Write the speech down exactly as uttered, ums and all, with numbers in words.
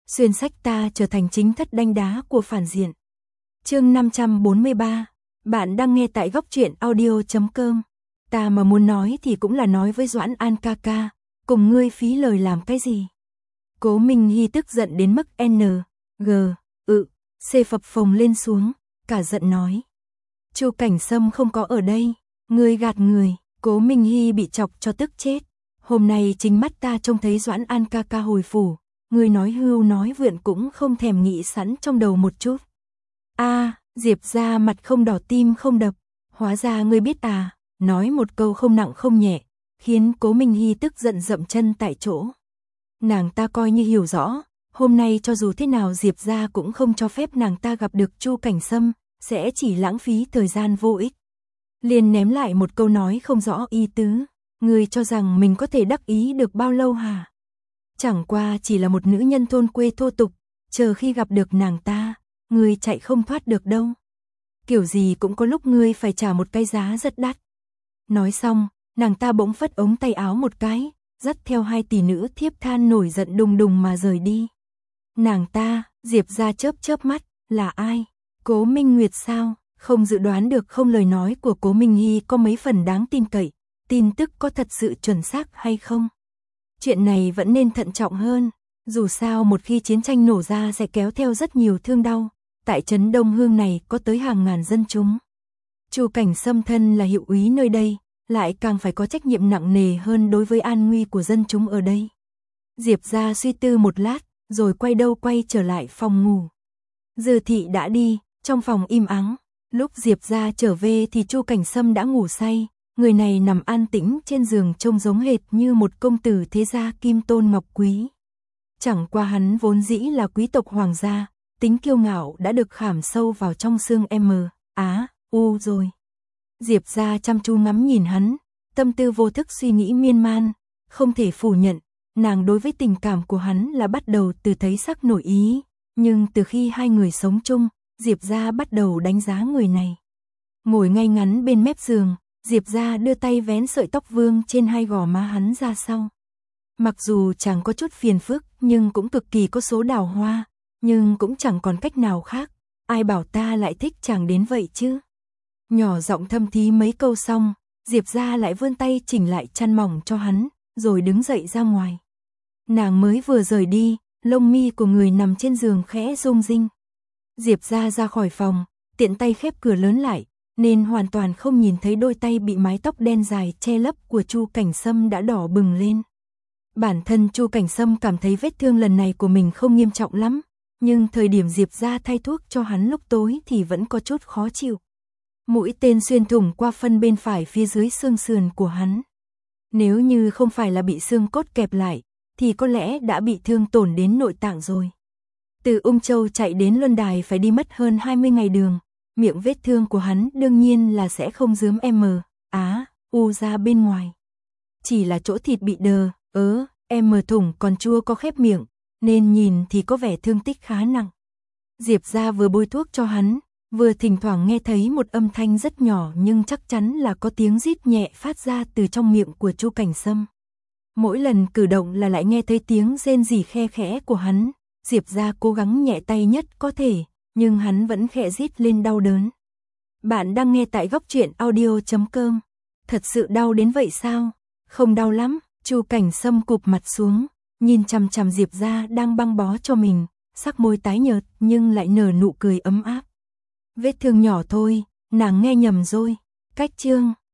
xuyên sách ta trở thành chính thất đanh đá của phản diện. Chương năm trăm bốn mươi ba, bạn đang nghe tại góc truyện audio chấm com. Ta mà muốn nói thì cũng là nói với Doãn An ca ca, cùng ngươi phí lời làm cái gì? Cố Minh Hy tức giận đến mức N, G, ự, C phập phồng lên xuống, cả giận nói. Chu Cảnh Sâm không có ở đây, ngươi gạt người. Cố Minh Hy bị chọc cho tức chết. Hôm nay chính mắt ta trông thấy Doãn An ca ca hồi phủ, ngươi nói hưu nói vượn cũng không thèm nghĩ sẵn trong đầu một chút. A, à, Diệp ra mặt không đỏ tim không đập, hóa ra ngươi biết à, nói một câu không nặng không nhẹ, khiến Cố Minh Hy tức giận dậm chân tại chỗ. Nàng ta coi như hiểu rõ, hôm nay cho dù thế nào Diệp ra cũng không cho phép nàng ta gặp được Chu Cảnh Sâm, sẽ chỉ lãng phí thời gian vô ích. Liền ném lại một câu nói không rõ ý tứ, ngươi cho rằng mình có thể đắc ý được bao lâu hả? Chẳng qua chỉ là một nữ nhân thôn quê thô tục, chờ khi gặp được nàng ta, ngươi chạy không thoát được đâu. Kiểu gì cũng có lúc ngươi phải trả một cái giá rất đắt. Nói xong, nàng ta bỗng phất ống tay áo một cái, dắt theo hai tỷ nữ thiếp than nổi giận đùng đùng mà rời đi. Nàng ta, Diệp ra chớp chớp mắt, là ai? Cố Minh Nguyệt sao? Không dự đoán được không lời nói của Cố Minh Hy có mấy phần đáng tin cậy, tin tức có thật sự chuẩn xác hay không? Chuyện này vẫn nên thận trọng hơn, dù sao một khi chiến tranh nổ ra sẽ kéo theo rất nhiều thương đau, tại trấn Đông Hương này có tới hàng ngàn dân chúng. Chu Cảnh Sâm thân là hiệu úy nơi đây, lại càng phải có trách nhiệm nặng nề hơn đối với an nguy của dân chúng ở đây. Diệp ra suy tư một lát, rồi quay đâu quay trở lại phòng ngủ. Dư thị đã đi, trong phòng im ắng. Lúc Diệp ra trở về thì Chu Cảnh Sâm đã ngủ say, người này nằm an tĩnh trên giường trông giống hệt như một công tử thế gia kim tôn ngọc quý. Chẳng qua hắn vốn dĩ là quý tộc hoàng gia, tính kiêu ngạo đã được khảm sâu vào trong xương M, Á, U rồi. Diệp ra chăm chú ngắm nhìn hắn, tâm tư vô thức suy nghĩ miên man, không thể phủ nhận, nàng đối với tình cảm của hắn là bắt đầu từ thấy sắc nổi ý, nhưng từ khi hai người sống chung, Diệp ra bắt đầu đánh giá người này. Ngồi ngay ngắn bên mép giường, Diệp ra đưa tay vén sợi tóc vương trên hai gò má hắn ra sau. Mặc dù chẳng có chút phiền phức, nhưng cũng cực kỳ có số đào hoa, nhưng cũng chẳng còn cách nào khác, ai bảo ta lại thích chàng đến vậy chứ. Nhỏ giọng thâm thí mấy câu xong, Diệp ra lại vươn tay chỉnh lại chăn mỏng cho hắn, rồi đứng dậy ra ngoài. Nàng mới vừa rời đi, lông mi của người nằm trên giường khẽ rung rinh. Diệp ra ra khỏi phòng, tiện tay khép cửa lớn lại, nên hoàn toàn không nhìn thấy đôi tay bị mái tóc đen dài che lấp của Chu Cảnh Sâm đã đỏ bừng lên. Bản thân Chu Cảnh Sâm cảm thấy vết thương lần này của mình không nghiêm trọng lắm, nhưng thời điểm Diệp ra thay thuốc cho hắn lúc tối thì vẫn có chút khó chịu. Mũi tên xuyên thủng qua phân bên phải phía dưới xương sườn của hắn. Nếu như không phải là bị xương cốt kẹp lại, thì có lẽ đã bị thương tổn đến nội tạng rồi. Từ Ung Châu chạy đến Luân Đài phải đi mất hơn hai mươi ngày đường, miệng vết thương của hắn đương nhiên là sẽ không rướm M, Á, U ra bên ngoài. Chỉ là chỗ thịt bị đờ, ớ, M thủng còn chưa có khép miệng, nên nhìn thì có vẻ thương tích khá nặng. Diệp ra vừa bôi thuốc cho hắn, vừa thỉnh thoảng nghe thấy một âm thanh rất nhỏ nhưng chắc chắn là có tiếng rít nhẹ phát ra từ trong miệng của Chu Cảnh Sâm. Mỗi lần cử động là lại nghe thấy tiếng rên rỉ khe khẽ của hắn. Diệp ra cố gắng nhẹ tay nhất có thể, nhưng hắn vẫn khẽ rít lên đau đớn. Bạn đang nghe tại góc truyện audio chấm com. Thật sự đau đến vậy sao? Không đau lắm. Chu Cảnh Sâm cụp mặt xuống, nhìn chằm chằm Diệp ra đang băng bó cho mình, sắc môi tái nhợt nhưng lại nở nụ cười ấm áp. Vết thương nhỏ thôi, nàng nghe nhầm rồi. Cách chương